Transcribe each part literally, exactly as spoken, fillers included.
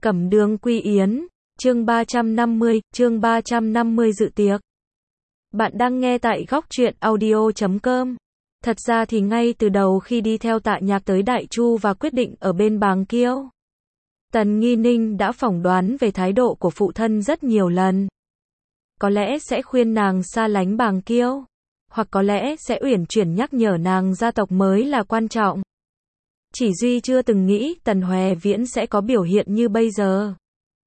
Cẩm Đường Quy Yến, chương ba trăm năm mươi, chương ba trăm năm mươi dự tiệc. Bạn đang nghe tại góc truyện audio chấm com. Thật ra thì ngay từ đầu khi đi theo Tạ Nhạc tới Đại Chu và quyết định ở bên Bàng Kiêu, Tần Nghi Ninh đã phỏng đoán về thái độ của phụ thân rất nhiều lần. Có lẽ sẽ khuyên nàng xa lánh Bàng Kiêu, hoặc có lẽ sẽ uyển chuyển nhắc nhở nàng gia tộc mới là quan trọng. Chỉ duy chưa từng nghĩ Tần Hòe Viễn sẽ có biểu hiện như bây giờ.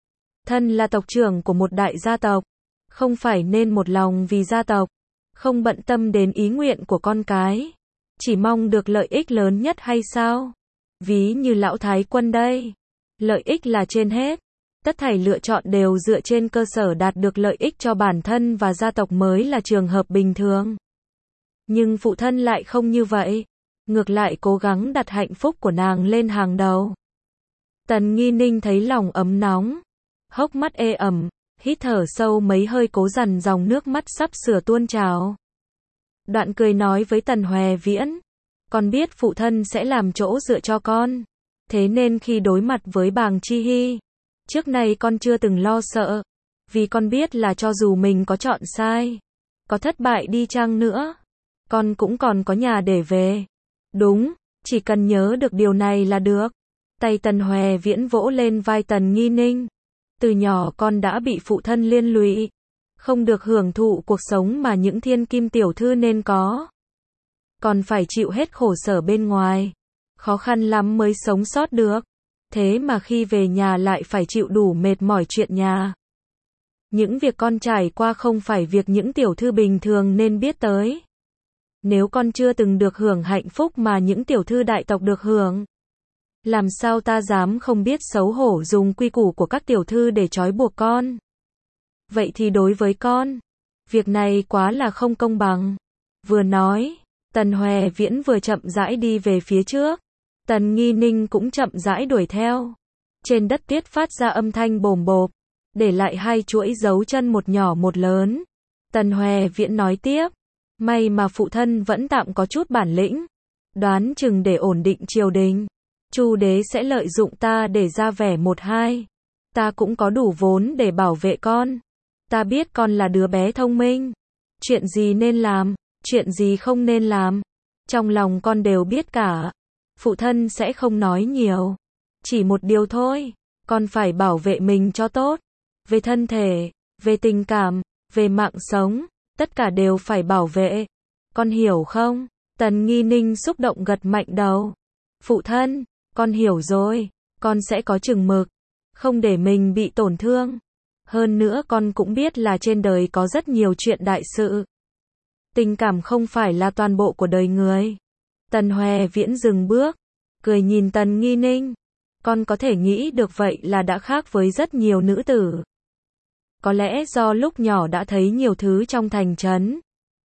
Thân là tộc trưởng của một đại gia tộc, không phải nên một lòng vì gia tộc, không bận tâm đến ý nguyện của con cái, chỉ mong được lợi ích lớn nhất hay sao? Ví như lão thái quân đây, lợi ích là trên hết, tất thảy lựa chọn đều dựa trên cơ sở đạt được lợi ích cho bản thân và gia tộc mới là trường hợp bình thường. Nhưng phụ thân lại không như vậy, ngược lại cố gắng đặt hạnh phúc của nàng lên hàng đầu. Tần Nghi Ninh thấy lòng ấm nóng, hốc mắt ê ẩm, hít thở sâu mấy hơi cố dằn dòng nước mắt sắp sửa tuôn trào. Đoạn cười nói với Tần Hòe Viễn, con biết phụ thân sẽ làm chỗ dựa cho con, thế nên khi đối mặt với Bàng Chi Hy, trước này con chưa từng lo sợ, vì con biết là cho dù mình có chọn sai, có thất bại đi chăng nữa, con cũng còn có nhà để về. Đúng, chỉ cần nhớ được điều này là được. Tay Tần Hòe Viễn vỗ lên vai Tần Nghi Ninh. Từ nhỏ con đã bị phụ thân liên lụy, không được hưởng thụ cuộc sống mà những thiên kim tiểu thư nên có. Còn phải chịu hết khổ sở bên ngoài, khó khăn lắm mới sống sót được. Thế mà khi về nhà lại phải chịu đủ mệt mỏi chuyện nhà. Những việc con trải qua không phải việc những tiểu thư bình thường nên biết tới. Nếu con chưa từng được hưởng hạnh phúc mà những tiểu thư đại tộc được hưởng, làm sao ta dám không biết xấu hổ dùng quy củ của các tiểu thư để trói buộc con. Vậy thì đối với con, việc này quá là không công bằng. Vừa nói, Tần Hòe Viễn vừa chậm rãi đi về phía trước. Tần Nghi Ninh cũng chậm rãi đuổi theo. Trên đất tuyết phát ra âm thanh bồm bộp, để lại hai chuỗi dấu chân một nhỏ một lớn. Tần Hòe Viễn nói tiếp, may mà phụ thân vẫn tạm có chút bản lĩnh, đoán chừng để ổn định triều đình, Chu đế sẽ lợi dụng ta để ra vẻ một hai. Ta cũng có đủ vốn để bảo vệ con. Ta biết con là đứa bé thông minh. Chuyện gì nên làm, chuyện gì không nên làm, trong lòng con đều biết cả. Phụ thân sẽ không nói nhiều. Chỉ một điều thôi, con phải bảo vệ mình cho tốt. Về thân thể, về tình cảm, về mạng sống, tất cả đều phải bảo vệ. Con hiểu không? Tần Nghi Ninh xúc động gật mạnh đầu. Phụ thân, con hiểu rồi, con sẽ có chừng mực, không để mình bị tổn thương. Hơn nữa con cũng biết là trên đời có rất nhiều chuyện đại sự. Tình cảm không phải là toàn bộ của đời người. Tần Hòe Viễn dừng bước, cười nhìn Tần Nghi Ninh. Con có thể nghĩ được vậy là đã khác với rất nhiều nữ tử. Có lẽ do lúc nhỏ đã thấy nhiều thứ trong thành trấn.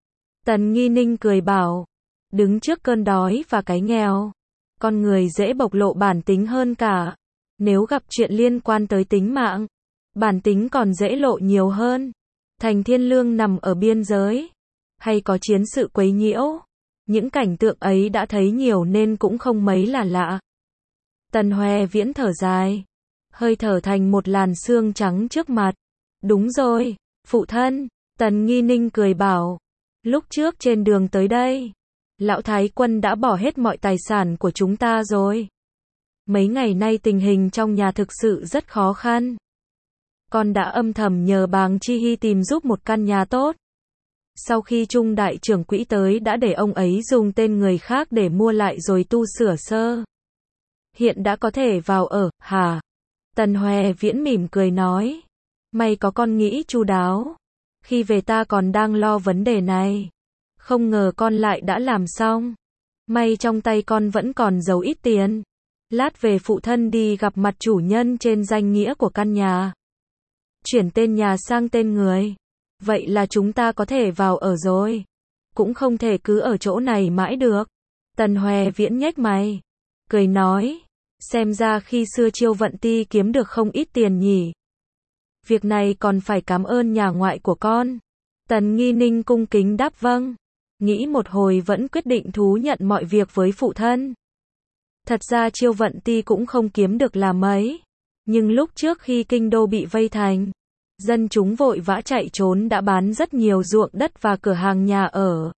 Tần Nghi Ninh cười bảo, đứng trước cơn đói và cái nghèo, con người dễ bộc lộ bản tính hơn cả. Nếu gặp chuyện liên quan tới tính mạng, bản tính còn dễ lộ nhiều hơn. Thành Thiên Lương nằm ở biên giới, hay có chiến sự quấy nhiễu, những cảnh tượng ấy đã thấy nhiều nên cũng không mấy là lạ. Tần Hòe Viễn thở dài, hơi thở thành một làn sương trắng trước mặt. Đúng rồi, phụ thân, Tần Nghi Ninh cười bảo, lúc trước trên đường tới đây, lão thái quân đã bỏ hết mọi tài sản của chúng ta rồi. Mấy ngày nay tình hình trong nhà thực sự rất khó khăn. Con đã âm thầm nhờ Bàng Chi Hy tìm giúp một căn nhà tốt. Sau khi Trung đại trưởng quỹ tới đã để ông ấy dùng tên người khác để mua lại rồi tu sửa sơ. Hiện đã có thể vào ở, hả? Tần Hòe Viễn mỉm cười nói, may có con nghĩ chu đáo. Khi về ta còn đang lo vấn đề này, không ngờ con lại đã làm xong. May trong tay con vẫn còn giấu ít tiền. Lát về phụ thân đi gặp mặt chủ nhân trên danh nghĩa của căn nhà, chuyển tên nhà sang tên người. Vậy là chúng ta có thể vào ở rồi. Cũng không thể cứ ở chỗ này mãi được. Tần Hòe Viễn nhếch mày, cười nói, xem ra khi xưa Chiêu Vận Ti kiếm được không ít tiền nhỉ. Việc này còn phải cảm ơn nhà ngoại của con. Tần Nghi Ninh cung kính đáp vâng. Nghĩ một hồi vẫn quyết định thú nhận mọi việc với phụ thân. Thật ra Chiêu Vận Ti cũng không kiếm được là mấy. Nhưng lúc trước khi kinh đô bị vây thành, dân chúng vội vã chạy trốn đã bán rất nhiều ruộng đất và cửa hàng nhà ở.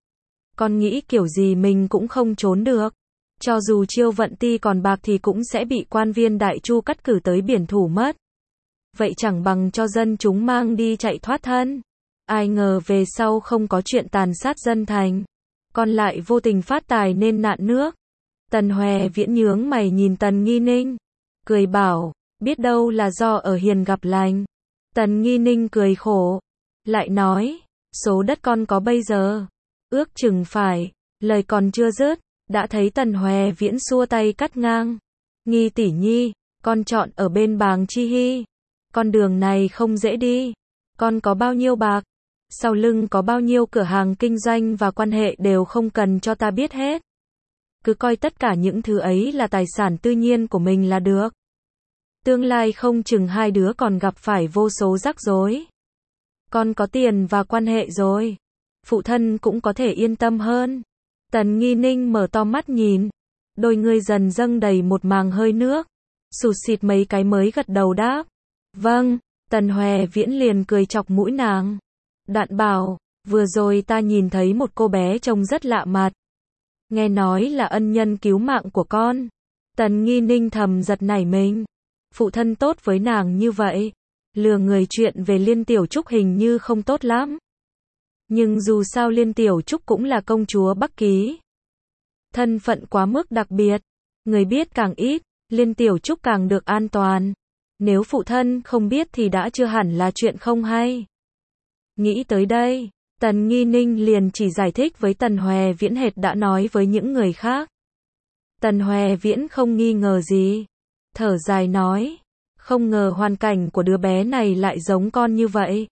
Con nghĩ kiểu gì mình cũng không trốn được. Cho dù Chiêu Vận Ti còn bạc thì cũng sẽ bị quan viên Đại Chu cắt cử tới biển thủ mất. Vậy chẳng bằng cho dân chúng mang đi chạy thoát thân. Ai ngờ về sau không có chuyện tàn sát dân thành, còn lại vô tình phát tài nên nạn nước. Tần Hoè Viễn nhướng mày nhìn Tần Nghi Ninh, cười bảo, biết đâu là do ở hiền gặp lành. Tần Nghi Ninh cười khổ, lại nói, số đất con có bây giờ, ước chừng phải, lời còn chưa dứt, đã thấy Tần Hoè Viễn xua tay cắt ngang. Nghi tỷ nhi, con chọn ở bên Bàng Chi Hy. Con đường này không dễ đi. Con có bao nhiêu bạc, sau lưng có bao nhiêu cửa hàng kinh doanh và quan hệ đều không cần cho ta biết hết. Cứ coi tất cả những thứ ấy là tài sản tư nhiên của mình là được. Tương lai không chừng hai đứa còn gặp phải vô số rắc rối. Con có tiền và quan hệ rồi, phụ thân cũng có thể yên tâm hơn. Tần Nghi Ninh mở to mắt nhìn, đôi người dần dâng đầy một màng hơi nước, sụt sịt mấy cái mới gật đầu đáp. Vâng, Tần Hoè Viễn liền cười chọc mũi nàng. Đạn bảo, vừa rồi ta nhìn thấy một cô bé trông rất lạ mặt. Nghe nói là ân nhân cứu mạng của con. Tần Nghi Ninh thầm giật nảy mình. Phụ thân tốt với nàng như vậy, lừa người chuyện về Liên Tiểu Trúc hình như không tốt lắm. Nhưng dù sao Liên Tiểu Trúc cũng là công chúa Bắc Ký. Thân phận quá mức đặc biệt, người biết càng ít, Liên Tiểu Trúc càng được an toàn. Nếu phụ thân không biết thì đã chưa hẳn là chuyện không hay. Nghĩ tới đây, Tần Nghi Ninh liền chỉ giải thích với Tần Hoè Viễn hệt đã nói với những người khác. Tần Hoè Viễn không nghi ngờ gì, thở dài nói, không ngờ hoàn cảnh của đứa bé này lại giống con như vậy.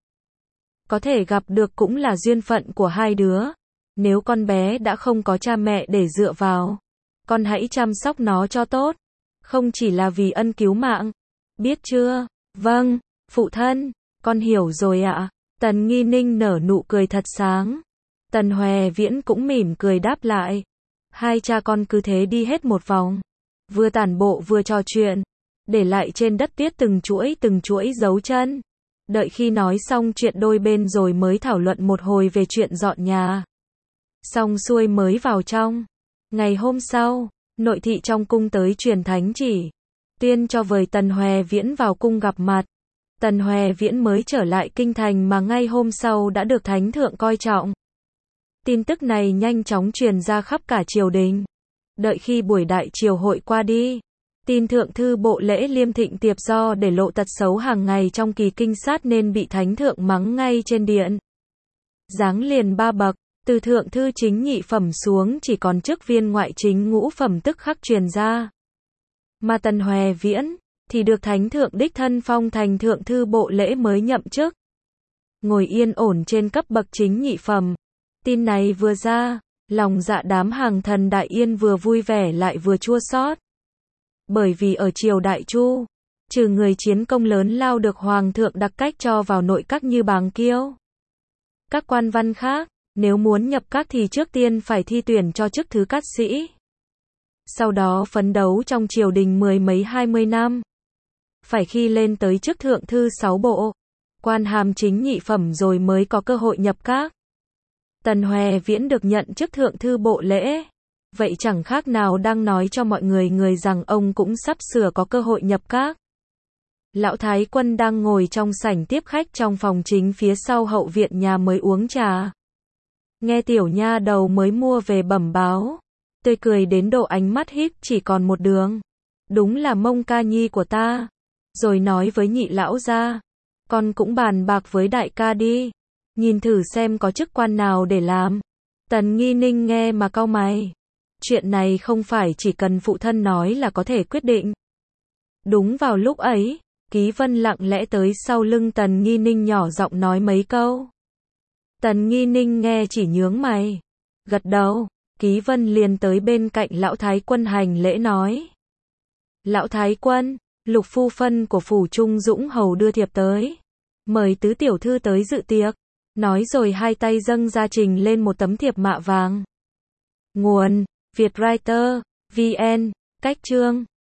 Có thể gặp được cũng là duyên phận của hai đứa. Nếu con bé đã không có cha mẹ để dựa vào, con hãy chăm sóc nó cho tốt, không chỉ là vì ân cứu mạng. Biết chưa? Vâng, phụ thân, con hiểu rồi ạ. Tần Nghi Ninh nở nụ cười thật sáng. Tần Hoè Viễn cũng mỉm cười đáp lại. Hai cha con cứ thế đi hết một vòng, vừa tản bộ vừa trò chuyện, để lại trên đất tuyết từng chuỗi từng chuỗi dấu chân. Đợi khi nói xong chuyện đôi bên rồi mới thảo luận một hồi về chuyện dọn nhà. Xong xuôi mới vào trong. Ngày hôm sau, nội thị trong cung tới truyền thánh chỉ, tuyên cho vời Tần Hoè Viễn vào cung gặp mặt. Tần Hoè Viễn mới trở lại kinh thành mà ngay hôm sau đã được thánh thượng coi trọng. Tin tức này nhanh chóng truyền ra khắp cả triều đình. Đợi khi buổi đại triều hội qua đi, tin thượng thư bộ lễ Liêm Thịnh Tiệp do để lộ tật xấu hàng ngày trong kỳ kinh sát nên bị thánh thượng mắng ngay trên điện. Giáng liền ba bậc, từ thượng thư chính nhị phẩm xuống chỉ còn chức viên ngoại chính ngũ phẩm tức khắc truyền ra. Mà Tần Hoè Viễn thì được thánh thượng đích thân phong thành thượng thư bộ lễ mới nhậm chức. Ngồi yên ổn trên cấp bậc chính nhị phẩm. Tin này vừa ra, lòng dạ đám hàng thần Đại Yên vừa vui vẻ lại vừa chua xót. Bởi vì ở triều Đại Chu, trừ người chiến công lớn lao được hoàng thượng đặc cách cho vào nội các như Bàng Kiêu, các quan văn khác, nếu muốn nhập các thì trước tiên phải thi tuyển cho chức thứ cát sĩ. Sau đó phấn đấu trong triều đình mười mấy hai mươi năm. Phải khi lên tới chức thượng thư sáu bộ, quan hàm chính nhị phẩm rồi mới có cơ hội nhập các. Tần Hoè Viễn được nhận chức thượng thư bộ lễ. Vậy chẳng khác nào đang nói cho mọi người người rằng ông cũng sắp sửa có cơ hội nhập các. Lão Thái Quân đang ngồi trong sảnh tiếp khách trong phòng chính phía sau hậu viện nhà mới uống trà. Nghe tiểu nha đầu mới mua về bẩm báo, tươi cười đến độ ánh mắt híp chỉ còn một đường. Đúng là Mông ca nhi của ta. Rồi nói với nhị lão gia, con cũng bàn bạc với đại ca đi, nhìn thử xem có chức quan nào để làm. Tần Nghi Ninh nghe mà cau mày. Chuyện này không phải chỉ cần phụ thân nói là có thể quyết định. Đúng vào lúc ấy, Ký Vân lặng lẽ tới sau lưng Tần Nghi Ninh nhỏ giọng nói mấy câu. Tần Nghi Ninh nghe chỉ nhướng mày, gật đầu. Ký Vân liền tới bên cạnh Lão Thái Quân hành lễ nói. Lão Thái Quân, Lục phu phân của phủ Trung Dũng hầu đưa thiệp tới, mời tứ tiểu thư tới dự tiệc. Nói rồi hai tay dâng ra trình lên một tấm thiệp mạ vàng. Nguồn: Vietwriter, vê en, cách chương